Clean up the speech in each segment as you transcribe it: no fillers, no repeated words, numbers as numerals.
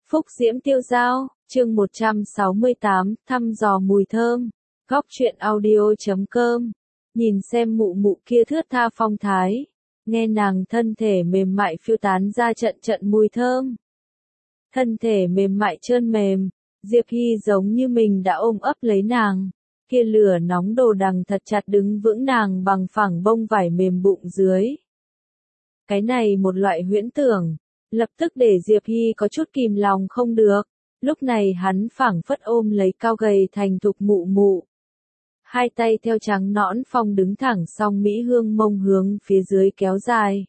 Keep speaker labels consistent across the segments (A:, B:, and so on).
A: Phúc diễm tiêu dao, chương 168, thăm dò mùi thơm. Góc truyện audio.com. Nhìn xem mụ mụ kia thướt tha phong thái, nghe nàng thân thể mềm mại phiêu tán ra trận trận mùi thơm. Thân thể mềm mại trơn mềm, Diệp Hy giống như mình đã ôm ấp lấy nàng, kia lửa nóng đồ đằng thật chặt đứng vững nàng bằng phẳng bông vải mềm bụng dưới. Cái này một loại huyễn tưởng, lập tức để Diệp Hy có chút kìm lòng không được, lúc này hắn phảng phất ôm lấy cao gầy thành thục mụ mụ. Hai tay theo trắng nõn phong đứng thẳng song mỹ hương mông hướng phía dưới kéo dài.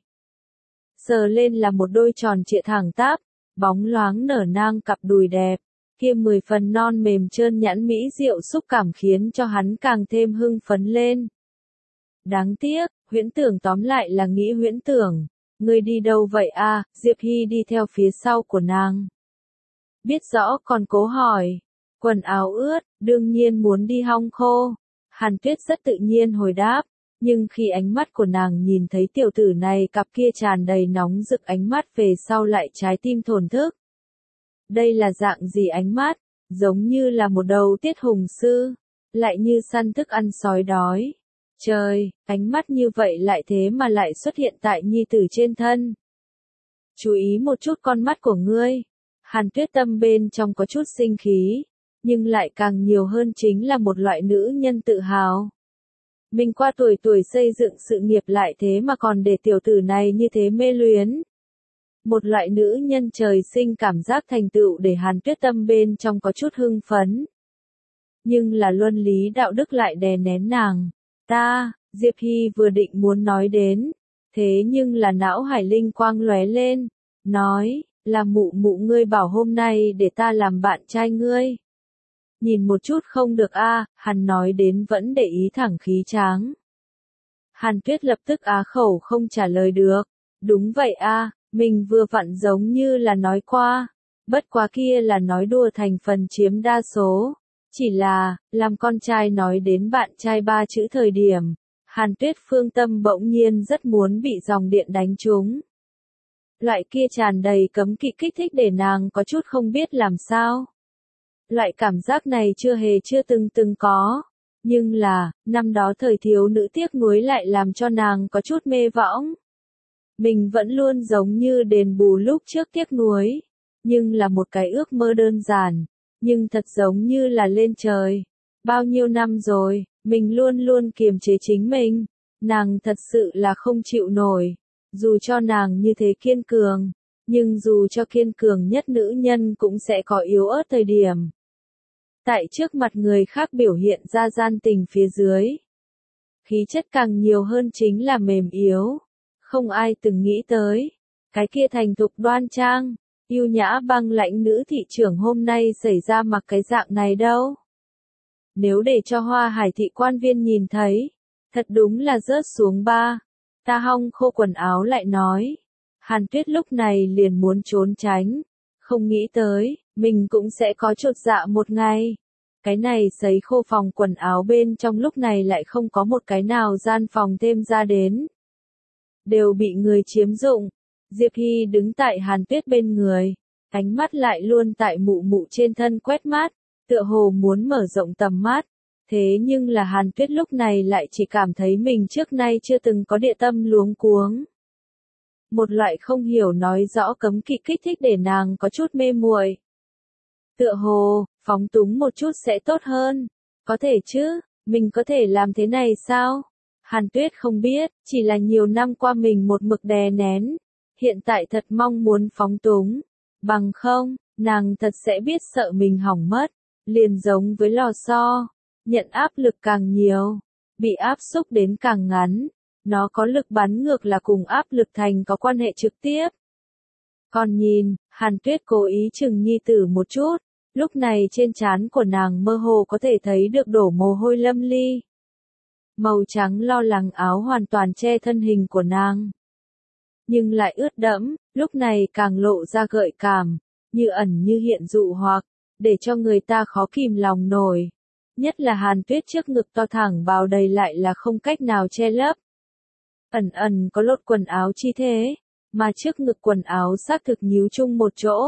A: Sờ lên là một đôi tròn trịa thẳng tắp, bóng loáng nở nang cặp đùi đẹp, kia 10 phần non mềm trơn nhẵn mỹ diệu xúc cảm khiến cho hắn càng thêm hưng phấn lên. Đáng tiếc, huyễn tưởng tóm lại là nghĩ huyễn tưởng. Ngươi đi đâu vậy a? Diệp Hy đi theo phía sau của nàng. Biết rõ còn cố hỏi. Quần áo ướt, đương nhiên muốn đi hong khô. Hàn Tuyết rất tự nhiên hồi đáp, nhưng khi ánh mắt của nàng nhìn thấy tiểu tử này cặp kia tràn đầy nóng rực ánh mắt về sau lại trái tim thổn thức. Đây là dạng gì ánh mắt? Giống như là một đầu tiết hùng sư, lại như săn thức ăn sói đói. Trời, ánh mắt như vậy lại thế mà lại xuất hiện tại nhi tử trên thân. Chú ý một chút con mắt của ngươi. Hàn Tuyết tâm bên trong có chút sinh khí, nhưng lại càng nhiều hơn chính là một loại nữ nhân tự hào. Mình qua tuổi xây dựng sự nghiệp lại thế mà còn để tiểu tử này như thế mê luyến. Một loại nữ nhân trời sinh cảm giác thành tựu để Hàn Tuyết tâm bên trong có chút hưng phấn. Nhưng là luân lý đạo đức lại đè nén nàng. Diệp Hy vừa định muốn nói đến, thế nhưng là não hải linh quang lóe lên, nói, là mụ mụ ngươi bảo hôm nay để ta làm bạn trai ngươi. Nhìn một chút không được a, hắn nói đến vẫn để ý thẳng khí tráng. Hàn Tuyết lập tức á khẩu không trả lời được, đúng vậy a, mình vừa vặn giống như là nói qua, bất quá kia là nói đùa thành phần chiếm đa số. Chỉ là, làm con trai nói đến bạn trai 3 chữ thời điểm, Hàn Tuyết phương tâm bỗng nhiên rất muốn bị dòng điện đánh trúng. Loại kia tràn đầy cấm kỵ kích thích để nàng có chút không biết làm sao. Loại cảm giác này chưa từng có, nhưng là, năm đó thời thiếu nữ tiếc nuối lại làm cho nàng có chút mê võng. Mình vẫn luôn giống như đền bù lúc trước tiếc nuối, nhưng là một cái ước mơ đơn giản. Nhưng thật giống như là lên trời. Bao nhiêu năm rồi, mình luôn luôn kiềm chế chính mình. Nàng thật sự là không chịu nổi. Dù cho nàng như thế kiên cường, nhưng dù cho kiên cường nhất nữ nhân cũng sẽ có yếu ớt thời điểm. Tại trước mặt người khác biểu hiện ra gian tình phía dưới. Khí chất càng nhiều hơn chính là mềm yếu. Không ai từng nghĩ tới. Cái kia thành thục đoan trang. Yêu nhã băng lãnh nữ thị trưởng hôm nay xảy ra mặc cái dạng này đâu. Nếu để cho Hoa Hải thị quan viên nhìn thấy, thật đúng là rớt xuống ba. Ta hong khô quần áo lại nói. Hàn Tuyết lúc này liền muốn trốn tránh. Không nghĩ tới, mình cũng sẽ có chột dạ một ngày. Cái này sấy khô phòng quần áo bên trong lúc này lại không có một cái nào gian phòng thêm ra đến. Đều bị người chiếm dụng. Diệp Hy đứng tại Hàn Tuyết bên người, ánh mắt lại luôn tại mụ mụ trên thân quét mát, tựa hồ muốn mở rộng tầm mắt. Thế nhưng là Hàn Tuyết lúc này lại chỉ cảm thấy mình trước nay chưa từng có địa tâm luống cuống. Một loại không hiểu nói rõ cấm kỵ kích thích để nàng có chút mê muội. Tựa hồ, phóng túng một chút sẽ tốt hơn. Có thể chứ, mình có thể làm thế này sao? Hàn Tuyết không biết, chỉ là nhiều năm qua mình một mực đè nén. Hiện tại thật mong muốn phóng túng, bằng không, nàng thật sẽ biết sợ mình hỏng mất, liền giống với lò xo, nhận áp lực càng nhiều, bị áp xúc đến càng ngắn, nó có lực bắn ngược là cùng áp lực thành có quan hệ trực tiếp. Còn nhìn, Hàn Tuyết cố ý chừng nhi tử một chút, lúc này trên trán của nàng mơ hồ có thể thấy được đổ mồ hôi lâm ly. Màu trắng lo lắng áo hoàn toàn che thân hình của nàng. Nhưng lại ướt đẫm, lúc này càng lộ ra gợi cảm, như ẩn như hiện dụ hoặc, để cho người ta khó kìm lòng nổi. Nhất là Hàn Tuyết trước ngực to thẳng bào đầy lại là không cách nào che lấp. Ẩn ẩn có lột quần áo chi thế, mà trước ngực quần áo xác thực nhíu chung một chỗ,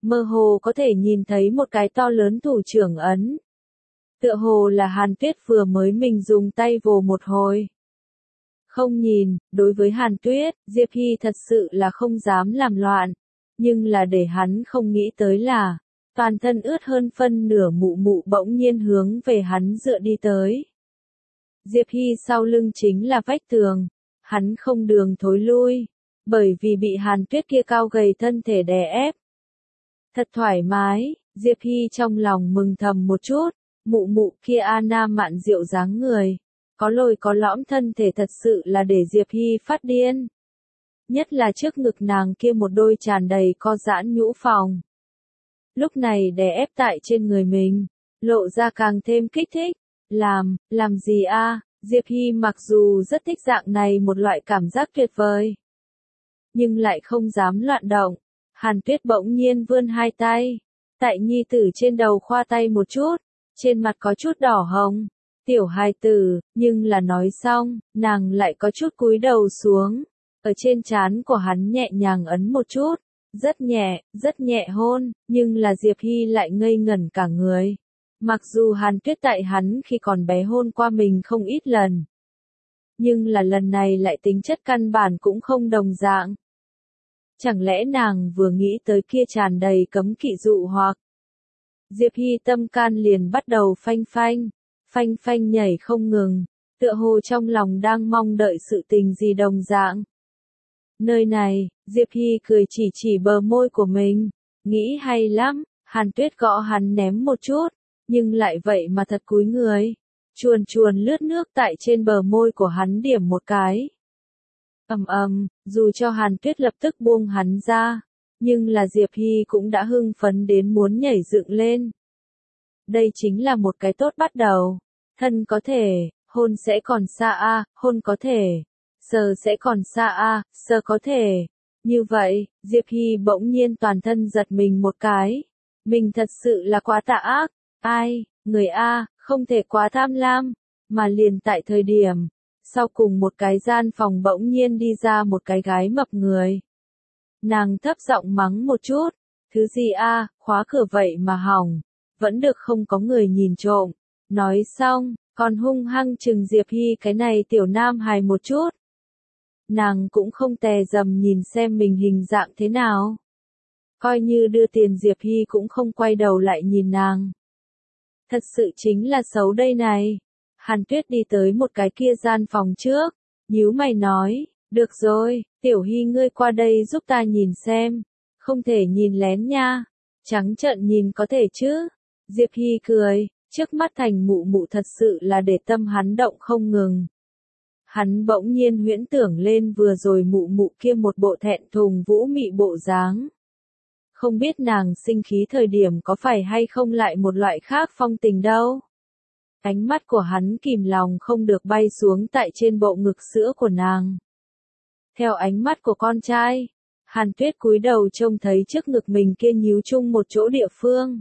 A: mơ hồ có thể nhìn thấy một cái to lớn thủ trưởng ấn. Tựa hồ là Hàn Tuyết vừa mới mình dùng tay vồ một hồi. Không nhìn, đối với Hàn Tuyết, Diệp Hy thật sự là không dám làm loạn. Nhưng là để hắn không nghĩ tới là, toàn thân ướt hơn phân nửa mụ mụ bỗng nhiên hướng về hắn dựa đi tới. Diệp Hy sau lưng chính là vách tường, hắn không đường thối lui, bởi vì bị Hàn Tuyết kia cao gầy thân thể đè ép. Thật thoải mái, Diệp Hy trong lòng mừng thầm một chút, mụ mụ kia nam mạn diệu dáng người, có lồi có lõm thân thể thật sự là để Diệp Hy phát điên. Nhất là trước ngực nàng kia một đôi tràn đầy co giãn nhũ phòng. Lúc này đè ép tại trên người mình, lộ ra càng thêm kích thích. Làm gì a? Diệp Hy mặc dù rất thích dạng này một loại cảm giác tuyệt vời, nhưng lại không dám loạn động. Hàn Tuyết bỗng nhiên vươn hai tay, tại nhi tử trên đầu khoa tay một chút, trên mặt có chút đỏ hồng. Tiểu hài tử, nhưng là nói xong, nàng lại có chút cúi đầu xuống, ở trên trán của hắn nhẹ nhàng ấn một chút, rất nhẹ hôn, nhưng là Diệp Hy lại ngây ngẩn cả người. Mặc dù Hàn Tuyết tại hắn khi còn bé hôn qua mình không ít lần, nhưng là lần này lại tính chất căn bản cũng không đồng dạng. Chẳng lẽ nàng vừa nghĩ tới kia tràn đầy cấm kỵ dụ hoặc. Diệp Hy tâm can liền bắt đầu phanh phanh nhảy không ngừng, tựa hồ trong lòng đang mong đợi sự tình gì đồng dạng. Nơi này, Diệp Hy cười chỉ bờ môi của mình, nghĩ hay lắm, Hàn Tuyết gõ hắn ném một chút, nhưng lại vậy mà thật cúi người, chuồn lướt nước tại trên bờ môi của hắn điểm một cái. Dù cho Hàn Tuyết lập tức buông hắn ra, nhưng là Diệp Hy cũng đã hưng phấn đến muốn nhảy dựng lên. Đây chính là một cái tốt bắt đầu, thân có thể, hôn sẽ còn xa hôn có thể, sờ sẽ còn xa sờ có thể. Như vậy, Diệp Hy bỗng nhiên toàn thân giật mình một cái. Mình thật sự là quá tà ác, người không thể quá tham lam, mà liền tại thời điểm, sau cùng một cái gian phòng bỗng nhiên đi ra một cái gái mập người. Nàng thấp giọng mắng một chút, thứ gì khóa cửa vậy mà hỏng, vẫn được không có người nhìn trộm. Nói xong, còn hung hăng chừng Diệp Hy cái này tiểu nam hài một chút. Nàng cũng không tè dầm nhìn xem mình hình dạng thế nào. Coi như đưa tiền Diệp Hy cũng không quay đầu lại nhìn nàng. Thật sự chính là xấu đây này. Hàn Tuyết đi tới một cái kia gian phòng trước, nhíu mày nói, được rồi, Tiểu Hy ngươi qua đây giúp ta nhìn xem, không thể nhìn lén nha, trắng trợn nhìn có thể chứ. Diệp Hy cười, trước mắt thành mụ mụ thật sự là để tâm hắn động không ngừng. Hắn bỗng nhiên huyễn tưởng lên vừa rồi mụ mụ kia một bộ thẹn thùng vũ mị bộ dáng. Không biết nàng sinh khí thời điểm có phải hay không lại một loại khác phong tình đâu. Ánh mắt của hắn kìm lòng không được bay xuống tại trên bộ ngực sữa của nàng. Theo ánh mắt của con trai, Hàn Tuyết cúi đầu trông thấy trước ngực mình kia nhíu chung một chỗ địa phương.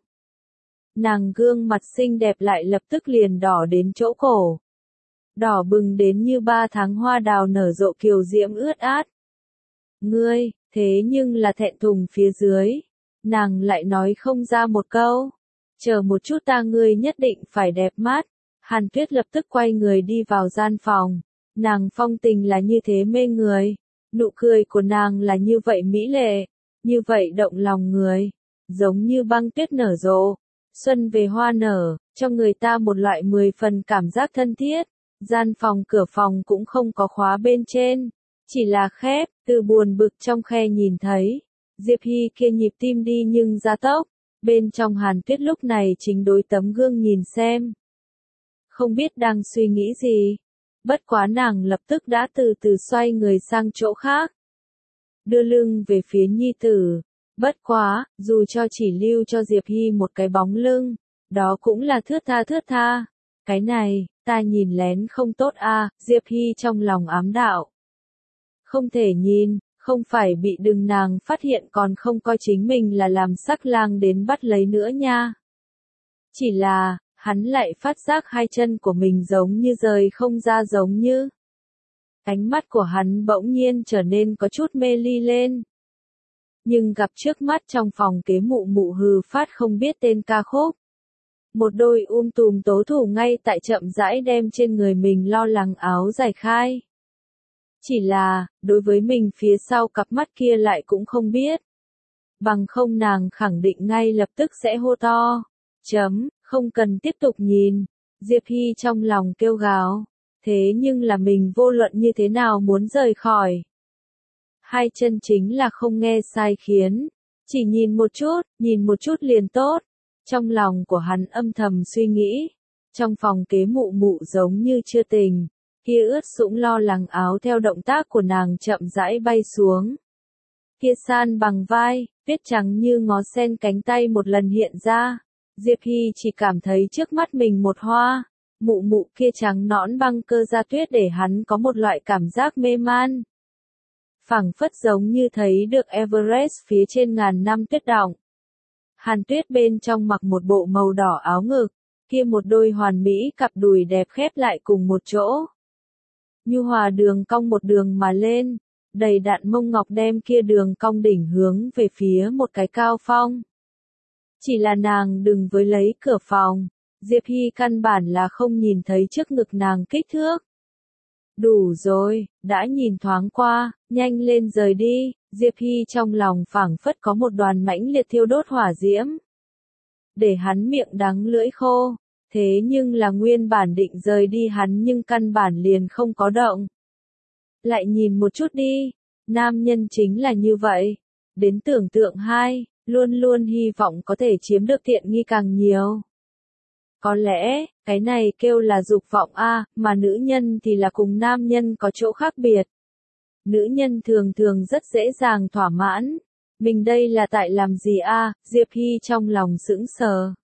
A: Nàng gương mặt xinh đẹp lại lập tức liền đỏ đến chỗ cổ. Đỏ bừng đến như 3 tháng hoa đào nở rộ kiều diễm ướt át. Ngươi, thế nhưng là thẹn thùng phía dưới. Nàng lại nói không ra một câu. Chờ một chút ngươi nhất định phải đẹp mắt. Hàn Tuyết lập tức quay người đi vào gian phòng. Nàng phong tình là như thế mê người. Nụ cười của nàng là như vậy mỹ lệ. Như vậy động lòng người. Giống như băng tuyết nở rộ. Xuân về hoa nở, cho người ta một loại 10 phần cảm giác thân thiết. Gian phòng cửa phòng cũng không có khóa bên trên. Chỉ là khép, từ buồn bực trong khe nhìn thấy. Diệp Hy kia nhịp tim đi nhưng ra tốc. Bên trong Hàn Tuyết lúc này chính đối tấm gương nhìn xem. Không biết đang suy nghĩ gì. Bất quá nàng lập tức đã từ từ xoay người sang chỗ khác. Đưa lưng về phía nhi tử. Bất quá, dù cho chỉ lưu cho Diệp Hy một cái bóng lưng, đó cũng là thướt tha. Cái này, ta nhìn lén không tốt Diệp Hy trong lòng ám đạo. Không thể nhìn, không phải bị đừng nàng phát hiện còn không coi chính mình là làm sắc lang đến bắt lấy nữa nha. Chỉ là, hắn lại phát giác hai chân của mình giống như rời không ra giống như. Ánh mắt của hắn bỗng nhiên trở nên có chút mê ly lên. nhưng gặp trước mắt trong phòng kế mụ mụ hừ phát không biết tên ca khúc. Một đôi tùm tố thủ ngay tại chậm rãi đem trên người mình lo lắng áo giải khai. Chỉ là, đối với mình phía sau cặp mắt kia lại cũng không biết. Bằng không nàng khẳng định ngay lập tức sẽ hô to. Không cần tiếp tục nhìn. Diệp Hy trong lòng kêu gào. Thế nhưng là mình vô luận như thế nào muốn rời khỏi. Hai chân chính là không nghe sai khiến. Chỉ nhìn một chút liền tốt. Trong lòng của hắn âm thầm suy nghĩ. Trong phòng kế mụ mụ giống như chưa tỉnh. Kia ướt sũng lo lắng áo theo động tác của nàng chậm rãi bay xuống. Kia san bằng vai, tuyết trắng như ngó sen cánh tay một lần hiện ra. Diệp Hy chỉ cảm thấy trước mắt mình một hoa. Mụ mụ kia trắng nõn băng cơ da tuyết để hắn có một loại cảm giác mê man. Phảng phất giống như thấy được Everest phía trên ngàn năm tuyết đọng. Hàn Tuyết bên trong mặc một bộ màu đỏ áo ngực, kia một đôi hoàn mỹ cặp đùi đẹp khép lại cùng một chỗ. Nhu hòa đường cong một đường mà lên, đầy đặn mông ngọc đem kia đường cong đỉnh hướng về phía một cái cao phong. Chỉ là nàng đừng với lấy cửa phòng, Diệp Hy căn bản là không nhìn thấy trước ngực nàng kích thước. Đủ rồi, đã nhìn thoáng qua, nhanh lên rời đi, Diệp Hy trong lòng phảng phất có một đoàn mãnh liệt thiêu đốt hỏa diễm. Để hắn miệng đắng lưỡi khô, thế nhưng là nguyên bản định rời đi hắn nhưng căn bản liền không có động. Lại nhìn một chút đi, nam nhân chính là như vậy, đến tưởng tượng hai, luôn luôn hy vọng có thể chiếm được tiện nghi càng nhiều. Có lẽ, cái này kêu là dục vọng a, mà nữ nhân thì là cùng nam nhân có chỗ khác biệt. Nữ nhân thường thường rất dễ dàng thỏa mãn. Mình đây là tại làm gì a? Diệp Hy trong lòng sững sờ.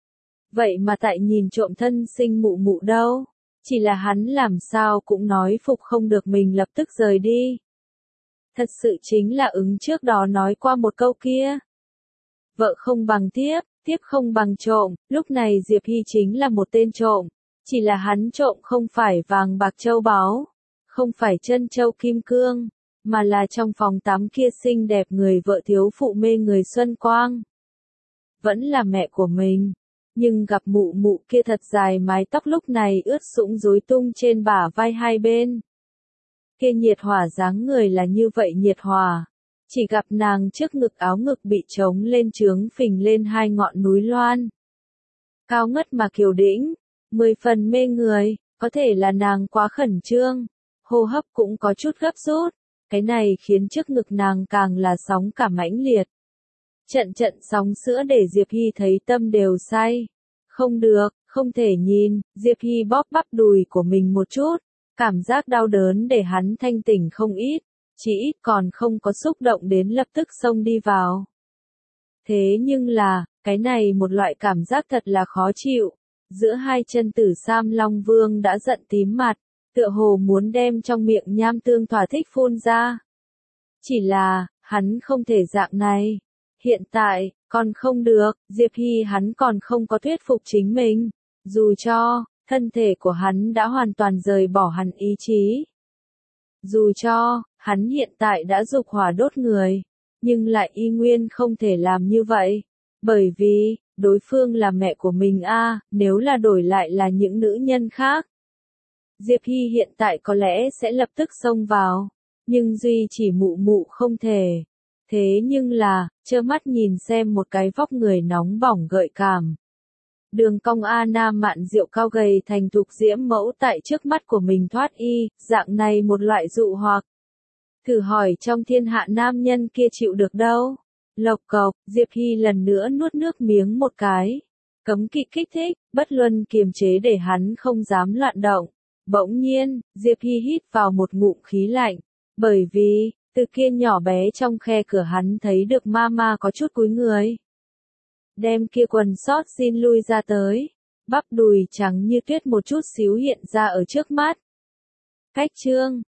A: Vậy mà tại nhìn trộm thân sinh mụ mụ đâu? Chỉ là hắn làm sao cũng nói phục không được mình lập tức rời đi. Thật sự chính là ứng trước đó nói qua một câu kia. Vợ không bằng tiếp không bằng trộm, lúc này Diệp Hy chính là một tên trộm. Chỉ là hắn trộm không phải vàng bạc châu báu, không phải chân châu kim cương, mà là trong phòng tắm kia xinh đẹp người vợ thiếu phụ mê người Xuân Quang. Vẫn là mẹ của mình, nhưng gặp mụ mụ kia thật dài mái tóc lúc này ướt sũng rối tung trên bả vai hai bên. Kia nhiệt hỏa dáng người là như vậy nhiệt hỏa. Chỉ gặp nàng trước ngực áo ngực bị trống lên trướng phình lên hai ngọn núi loan. Cao ngất mà kiều đĩnh, 10 phần mê người, có thể là nàng quá khẩn trương, hô hấp cũng có chút gấp rút, cái này khiến trước ngực nàng càng là sóng cả mãnh liệt. Trận trận sóng sữa để Diệp Hy thấy tâm đều say. Không được, không thể nhìn, Diệp Hy bóp bắp đùi của mình một chút, cảm giác đau đớn để hắn thanh tỉnh không ít. Chỉ ít còn không có xúc động đến lập tức xông đi vào. Thế nhưng là, cái này một loại cảm giác thật là khó chịu. Giữa hai chân tử Sam Long Vương đã giận tím mặt, tựa hồ muốn đem trong miệng nham tương thỏa thích phun ra. Chỉ là, hắn không thể dạng này. Hiện tại, còn không được, Diệp Hy hắn còn không có thuyết phục chính mình. Dù cho, thân thể của hắn đã hoàn toàn rời bỏ hắn ý chí. Dù cho, hắn hiện tại đã dục hỏa đốt người, nhưng lại y nguyên không thể làm như vậy. Bởi vì, đối phương là mẹ của mình a, nếu là đổi lại là những nữ nhân khác. Diệp Hy hiện tại có lẽ sẽ lập tức xông vào, nhưng duy chỉ mụ mụ không thể. Thế nhưng là, trơ mắt nhìn xem một cái vóc người nóng bỏng gợi cảm. Đường cong A Nam mạn rượu cao gầy thành thục diễm mẫu tại trước mắt của mình thoát y, dạng này một loại dụ hoặc. Thử hỏi trong thiên hạ nam nhân kia chịu được đâu. Lộc cộc, Diệp Hy lần nữa nuốt nước miếng một cái. Cấm kỵ kích thích, bất luân kiềm chế để hắn không dám loạn động. Bỗng nhiên, Diệp Hy hít vào một ngụm khí lạnh. Bởi vì, từ kia nhỏ bé trong khe cửa hắn thấy được mama có chút cúi người. Đem kia quần sót xin lui ra tới. Bắp đùi trắng như tuyết một chút xíu hiện ra ở trước mắt. Cách chương